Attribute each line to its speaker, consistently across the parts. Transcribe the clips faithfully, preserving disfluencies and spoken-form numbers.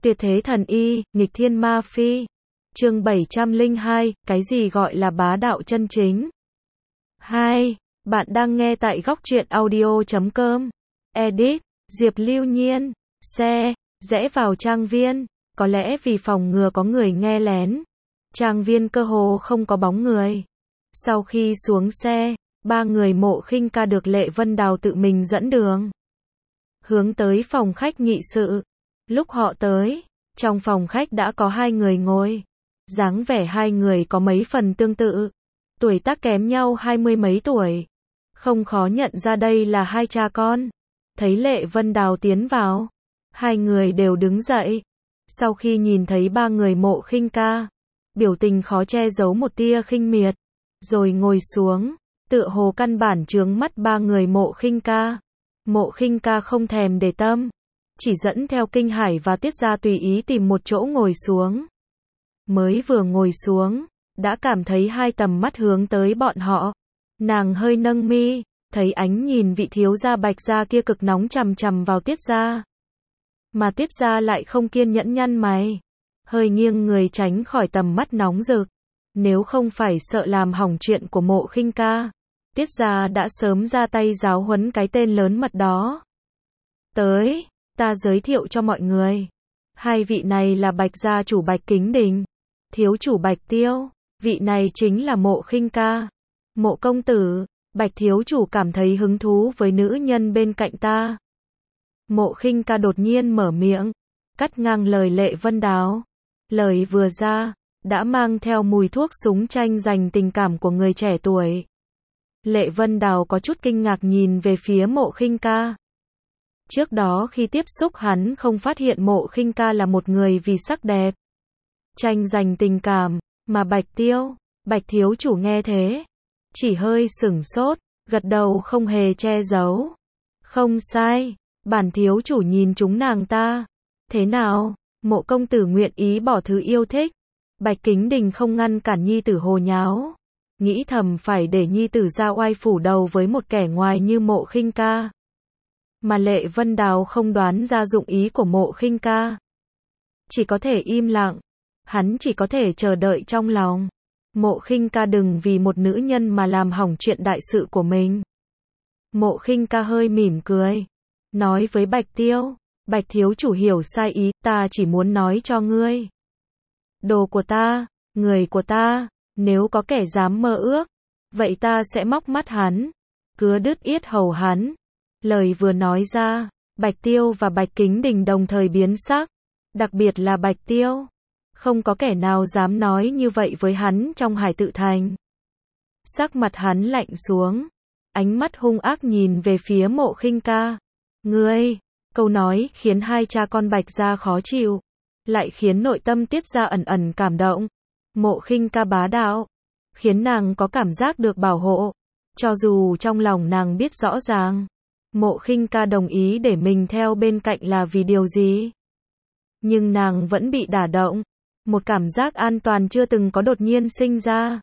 Speaker 1: Tuyệt thế thần y, nghịch thiên ma phi. Chương bảy trăm lẻ hai, cái gì gọi là bá đạo chân chính? hai. Bạn đang nghe tại góc truyện audio chấm com. Edit, Diệp Lưu Nhiên. Xe, rẽ vào trang viên. Có lẽ vì phòng ngừa có người nghe lén, trang viên cơ hồ không có bóng người. Sau khi xuống xe, ba người Mộ Khinh Ca được Lệ Vân Đào tự mình dẫn đường, hướng tới phòng khách nghị sự. Lúc họ tới, trong phòng khách đã có hai người ngồi. Dáng vẻ hai người có mấy phần tương tự, tuổi tác kém nhau hai mươi mấy tuổi. Không khó nhận ra đây là hai cha con. Thấy Lệ Vân Đào tiến vào, hai người đều đứng dậy. Sau khi nhìn thấy ba người Mộ Khinh Ca, biểu tình khó che giấu một tia khinh miệt, rồi ngồi xuống, tựa hồ căn bản chướng mắt ba người Mộ Khinh Ca. Mộ Khinh Ca không thèm để tâm, chỉ dẫn theo Kinh Hải và Tiết Gia tùy ý tìm một chỗ ngồi xuống. Mới vừa ngồi xuống, đã cảm thấy hai tầm mắt hướng tới bọn họ. Nàng hơi nâng mi, thấy ánh nhìn vị thiếu gia Bạch gia kia cực nóng chằm chằm vào Tiết Gia. Mà Tiết Gia lại không kiên nhẫn nhăn mày, hơi nghiêng người tránh khỏi tầm mắt nóng rực. Nếu không phải sợ làm hỏng chuyện của Mộ Khinh Ca, Tiết Gia đã sớm ra tay giáo huấn cái tên lớn mật đó. Tới, ta giới thiệu cho mọi người. Hai vị này là Bạch gia chủ Bạch Kính Đình, thiếu chủ Bạch Tiêu, vị này chính là Mộ Khinh Ca. Mộ công tử, Bạch thiếu chủ cảm thấy hứng thú với nữ nhân bên cạnh ta. Mộ Khinh Ca đột nhiên mở miệng, cắt ngang lời Lệ Vân Đào. Lời vừa ra, đã mang theo mùi thuốc súng tranh giành tình cảm của người trẻ tuổi. Lệ Vân Đào có chút kinh ngạc nhìn về phía Mộ Khinh Ca. Trước đó khi tiếp xúc hắn không phát hiện Mộ Khinh Ca là một người vì sắc đẹp tranh giành tình cảm, mà Bạch Tiêu, Bạch thiếu chủ nghe thế, chỉ hơi sửng sốt, gật đầu không hề che giấu. Không sai, bản thiếu chủ nhìn chúng nàng ta. Thế nào, Mộ công tử nguyện ý bỏ thứ yêu thích? Bạch Kính Đình không ngăn cản nhi tử hồ nháo, nghĩ thầm phải để nhi tử ra oai phủ đầu với một kẻ ngoài như Mộ Khinh Ca. Mà Lệ Vân Đào không đoán ra dụng ý của Mộ Khinh Ca, chỉ có thể im lặng. Hắn chỉ có thể chờ đợi trong lòng. Mộ Khinh Ca đừng vì một nữ nhân mà làm hỏng chuyện đại sự của mình. Mộ Khinh Ca hơi mỉm cười, nói với Bạch Tiêu, Bạch thiếu chủ hiểu sai ý, ta chỉ muốn nói cho ngươi. Đồ của ta, người của ta, nếu có kẻ dám mơ ước, vậy ta sẽ móc mắt hắn, cứa đứt yết hầu hắn. Lời vừa nói ra, Bạch Tiêu và Bạch Kính Đình đồng thời biến sắc, đặc biệt là Bạch Tiêu. Không có kẻ nào dám nói như vậy với hắn trong Hải Tự Thành. Sắc mặt hắn lạnh xuống, ánh mắt hung ác nhìn về phía Mộ Khinh Ca. Ngươi, câu nói khiến hai cha con Bạch gia khó chịu, lại khiến nội tâm Tiết gia ẩn ẩn cảm động. Mộ Khinh Ca bá đạo, khiến nàng có cảm giác được bảo hộ, cho dù trong lòng nàng biết rõ ràng, Mộ Khinh Ca đồng ý để mình theo bên cạnh là vì điều gì. Nhưng nàng vẫn bị đả động. Một cảm giác an toàn chưa từng có đột nhiên sinh ra.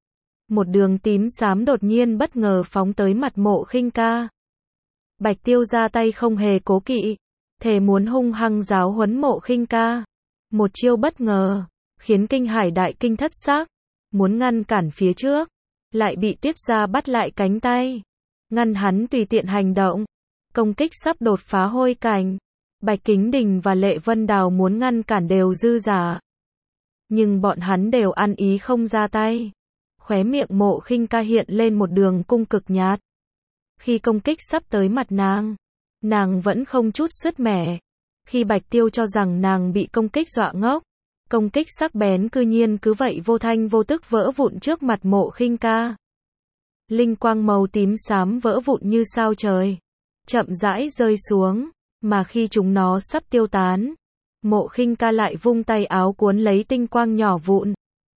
Speaker 1: Một đường tím xám đột nhiên bất ngờ phóng tới mặt Mộ Khinh Ca. Bạch Tiêu ra tay không hề cố kỵ, thề muốn hung hăng giáo huấn Mộ Khinh Ca. Một chiêu bất ngờ, khiến Kinh Hải đại kinh thất sắc, muốn ngăn cản phía trước, lại bị Tiết Gia bắt lại cánh tay, ngăn hắn tùy tiện hành động. Công kích sắp đột phá hôi cảnh. Bạch Kính Đình và Lệ Vân Đào muốn ngăn cản đều dư dả, nhưng bọn hắn đều ăn ý không ra tay. Khóe miệng Mộ Khinh Ca hiện lên một đường cung cực nhạt. Khi công kích sắp tới mặt nàng, nàng vẫn không chút sứt mẻ. Khi Bạch Tiêu cho rằng nàng bị công kích dọa ngốc, công kích sắc bén cư nhiên cứ vậy vô thanh vô tức vỡ vụn trước mặt Mộ Khinh Ca. Linh quang màu tím xám vỡ vụn như sao trời, chậm rãi rơi xuống, mà khi chúng nó sắp tiêu tán, Mộ Khinh Ca lại vung tay áo cuốn lấy tinh quang nhỏ vụn,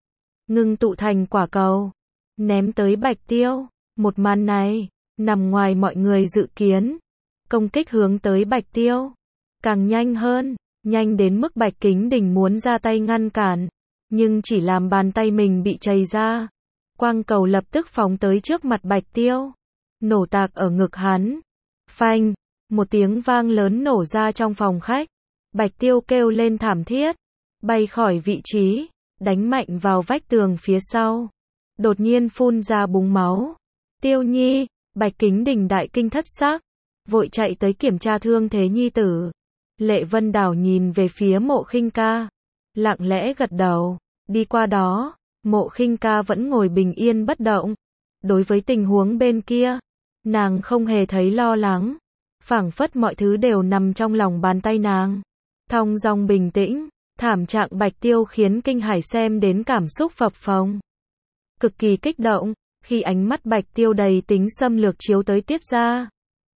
Speaker 1: ngưng tụ thành quả cầu, ném tới Bạch Tiêu. Một màn này, nằm ngoài mọi người dự kiến. Công kích hướng tới Bạch Tiêu, càng nhanh hơn, nhanh đến mức Bạch Kính Đình muốn ra tay ngăn cản, nhưng chỉ làm bàn tay mình bị chày ra. Quang cầu lập tức phóng tới trước mặt Bạch Tiêu, nổ tạc ở ngực hắn. Phanh, một tiếng vang lớn nổ ra trong phòng khách. Bạch Tiêu kêu lên thảm thiết, bay khỏi vị trí, đánh mạnh vào vách tường phía sau. Đột nhiên phun ra búng máu. Tiêu Nhi, Bạch Kính Đình đại kinh thất sắc, vội chạy tới kiểm tra thương thế nhi tử. Lệ Vân Đào nhìn về phía Mộ Khinh Ca, lặng lẽ gật đầu, đi qua đó, Mộ Khinh Ca vẫn ngồi bình yên bất động. Đối với tình huống bên kia, nàng không hề thấy lo lắng, phảng phất mọi thứ đều nằm trong lòng bàn tay nàng. Thong dong bình tĩnh, thảm trạng Bạch Tiêu khiến Kinh Hải xem đến cảm xúc phập phồng. Cực kỳ kích động, khi ánh mắt Bạch Tiêu đầy tính xâm lược chiếu tới Tiết gia.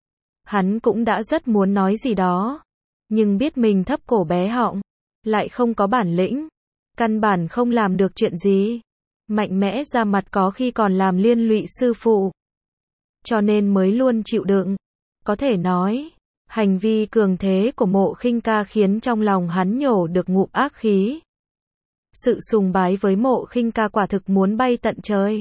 Speaker 1: Hắn cũng đã rất muốn nói gì đó, nhưng biết mình thấp cổ bé họng, lại không có bản lĩnh, căn bản không làm được chuyện gì. Mạnh mẽ ra mặt có khi còn làm liên lụy sư phụ, cho nên mới luôn chịu đựng. Có thể nói, hành vi cường thế của Mộ Khinh Ca khiến trong lòng hắn nhổ được ngụm ác khí. Sự sùng bái với Mộ Khinh Ca quả thực muốn bay tận trời.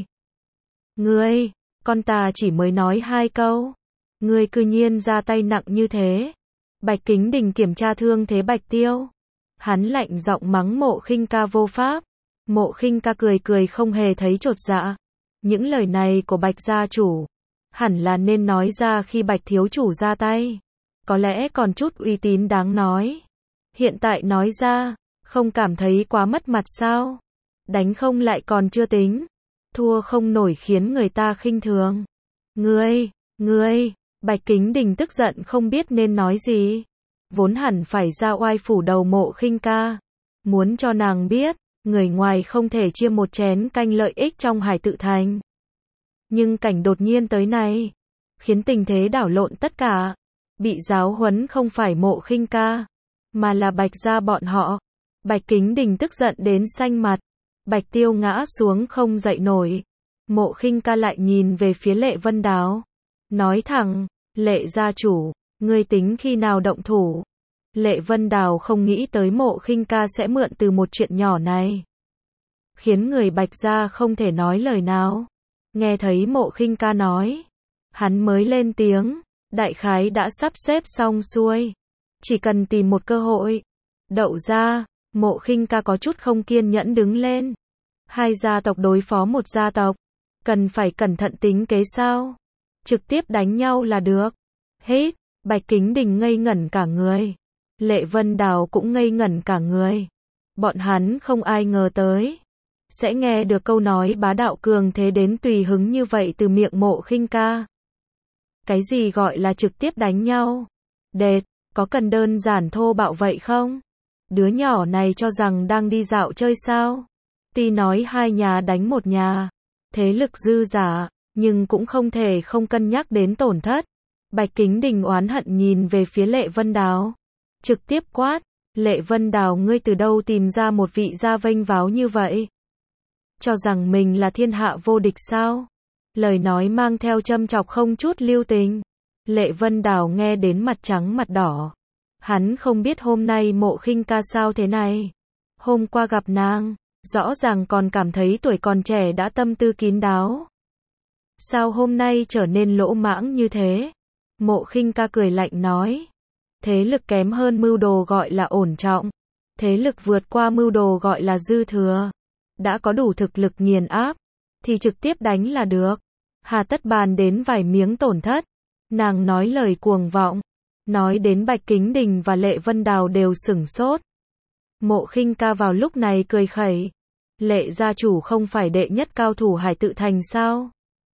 Speaker 1: Ngươi, con ta chỉ mới nói hai câu, ngươi cư nhiên ra tay nặng như thế. Bạch Kính Đình kiểm tra thương thế Bạch Tiêu, hắn lạnh giọng mắng Mộ Khinh Ca vô pháp. Mộ Khinh Ca cười cười không hề thấy chột dạ. Những lời này của Bạch gia chủ, hẳn là nên nói ra khi Bạch thiếu chủ ra tay, có lẽ còn chút uy tín đáng nói. Hiện tại nói ra, không cảm thấy quá mất mặt sao? Đánh không lại còn chưa tính, thua không nổi khiến người ta khinh thường. Ngươi, ngươi, Bạch Kính Đình tức giận không biết nên nói gì. Vốn hẳn phải ra oai phủ đầu Mộ Khinh Ca, muốn cho nàng biết, người ngoài không thể chia một chén canh lợi ích trong Hải Tự Thành. Nhưng cảnh đột nhiên tới này, khiến tình thế đảo lộn tất cả. Bị giáo huấn không phải Mộ Khinh Ca, mà là Bạch gia bọn họ. Bạch Kính Đình tức giận đến xanh mặt. Bạch Tiêu ngã xuống không dậy nổi. Mộ Khinh Ca lại nhìn về phía Lệ Vân Đào, nói thẳng, Lệ gia chủ, ngươi tính khi nào động thủ? Lệ Vân Đào không nghĩ tới Mộ Khinh Ca sẽ mượn từ một chuyện nhỏ này, khiến người Bạch gia không thể nói lời nào. Nghe thấy Mộ Khinh Ca nói, hắn mới lên tiếng, đại khái đã sắp xếp xong xuôi, chỉ cần tìm một cơ hội. Đậu ra, Mộ Khinh Ca có chút không kiên nhẫn đứng lên. Hai gia tộc đối phó một gia tộc, cần phải cẩn thận tính kế sao? Trực tiếp đánh nhau là được. Hết, Bạch Kính Đình ngây ngẩn cả người. Lệ Vân Đào cũng ngây ngẩn cả người. Bọn hắn không ai ngờ tới sẽ nghe được câu nói bá đạo cường thế đến tùy hứng như vậy từ miệng Mộ Khinh Ca. Cái gì gọi là trực tiếp đánh nhau? Đệt, có cần đơn giản thô bạo vậy không? Đứa nhỏ này cho rằng đang đi dạo chơi sao? Tuy nói hai nhà đánh một nhà, thế lực dư giả, nhưng cũng không thể không cân nhắc đến tổn thất. Bạch Kính Đình oán hận nhìn về phía Lệ Vân Đào, trực tiếp quát, Lệ Vân Đào ngươi từ đâu tìm ra một vị gia vênh váo như vậy? Cho rằng mình là thiên hạ vô địch sao? Lời nói mang theo châm chọc không chút lưu tình. Lệ Vân Đào nghe đến mặt trắng mặt đỏ. Hắn không biết hôm nay Mộ Khinh Ca sao thế này. Hôm qua gặp nàng, rõ ràng còn cảm thấy tuổi còn trẻ đã tâm tư kín đáo. Sao hôm nay trở nên lỗ mãng như thế? Mộ Khinh Ca cười lạnh nói. Thế lực kém hơn mưu đồ gọi là ổn trọng. Thế lực vượt qua mưu đồ gọi là dư thừa. Đã có đủ thực lực nghiền áp, thì trực tiếp đánh là được. Hà tất bàn đến vài miếng tổn thất. Nàng nói lời cuồng vọng. Nói đến Bạch Kính Đình và Lệ Vân Đào đều sửng sốt. Mộ Khinh Ca vào lúc này cười khẩy. Lệ gia chủ không phải đệ nhất cao thủ Hải Tự Thành sao?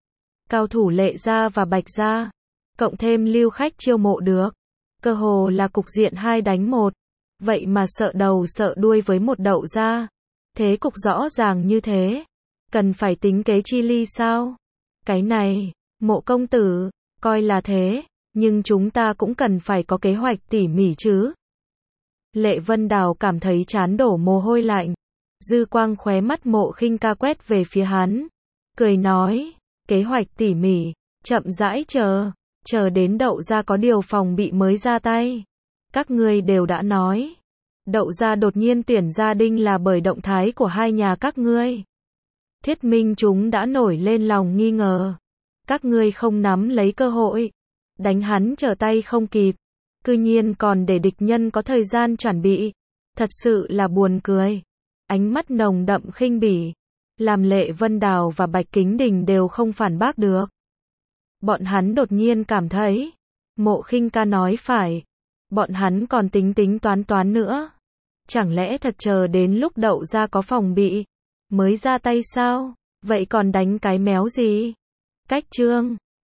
Speaker 1: Cao thủ Lệ gia và Bạch gia, cộng thêm lưu khách chiêu mộ được, cơ hồ là cục diện hai đánh một. Vậy mà sợ đầu sợ đuôi với một Đậu gia. Thế cục rõ ràng như thế, cần phải tính kế chi ly sao? Cái này, Mộ công tử, coi là thế, nhưng chúng ta cũng cần phải có kế hoạch tỉ mỉ chứ. Lệ Vân Đào cảm thấy trán đổ mồ hôi lạnh, dư quang khóe mắt Mộ Khinh Ca quét về phía hắn, cười nói, kế hoạch tỉ mỉ, chậm rãi chờ, chờ đến Đậu gia có điều phòng bị mới ra tay. Các ngươi đều đã nói, Đậu gia đột nhiên tuyển gia đình là bởi động thái của hai nhà các ngươi. Thuyết minh chúng đã nổi lên lòng nghi ngờ. Các ngươi không nắm lấy cơ hội, đánh hắn trở tay không kịp. Cư nhiên còn để địch nhân có thời gian chuẩn bị. Thật sự là buồn cười. Ánh mắt nồng đậm khinh bỉ. Làm Lệ Vân Đào và Bạch Kính Đình đều không phản bác được. Bọn hắn đột nhiên cảm thấy. Mộ Khinh ca nói phải. Bọn hắn còn tính tính toán toán nữa. Chẳng lẽ thật chờ đến lúc Đậu ra có phòng bị mới ra tay sao? Vậy còn đánh cái méo gì? Cách chương